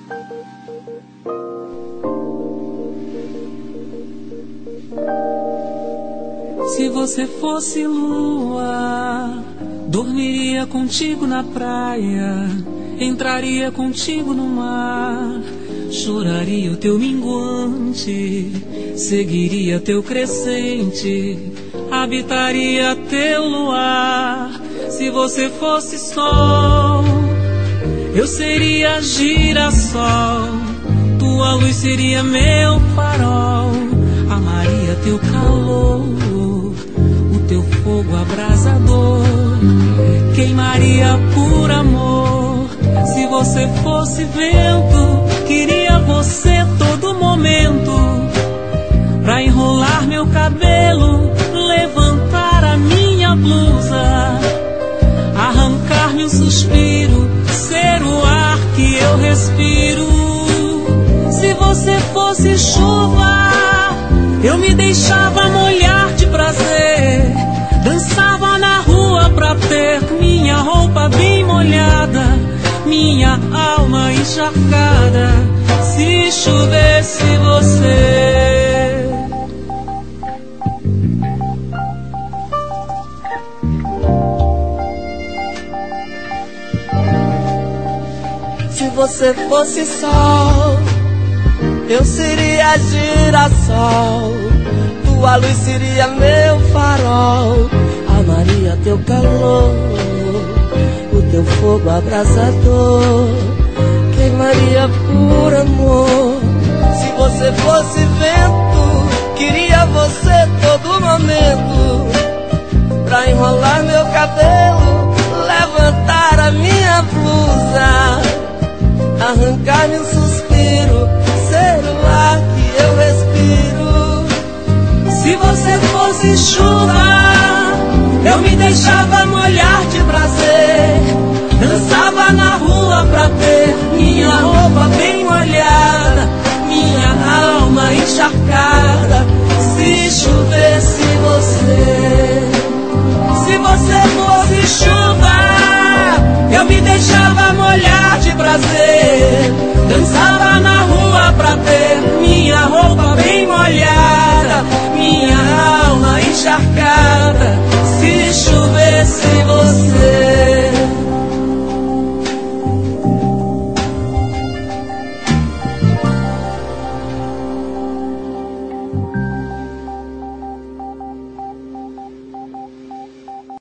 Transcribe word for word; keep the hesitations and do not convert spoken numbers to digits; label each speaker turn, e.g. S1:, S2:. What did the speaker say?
S1: Se você fosse lua, dormiria contigo na praia, entraria contigo no mar, choraria o teu minguante, seguiria teu crescente, habitaria teu luar. Se você fosse sol, eu seria girassol, tua luz seria meu farol, amaria teu calor, o teu fogo abrasador, queimaria por amor. Se você fosse vento, queria você todo momento, pra enrolar meu cabelo, levantar a minha blusa, arrancar-me um suspiro, ser o ar que eu respiro. Se você fosse chuva, eu me deixava molhar de prazer, dançava na rua pra ter minha roupa bem molhada, minha alma encharcada, se chovesse você.
S2: Se você fosse sol, eu seria girassol, tua luz seria meu farol, amaria teu calor, o teu fogo abrasador, queimaria por amor. Se você fosse vento, queria você todo momento, pra enrolar meu cabelo, levantar a minha blusa, arrancar-me um suspiro, ser o ar que eu respiro.
S1: Se você fosse chuva, eu me deixava molhar de prazer, dançava na rua pra ter minha roupa bem molhada, minha alma encharcada, se chovesse você. Se você fosse chuva, eu me deixava molhar de prazer, dançava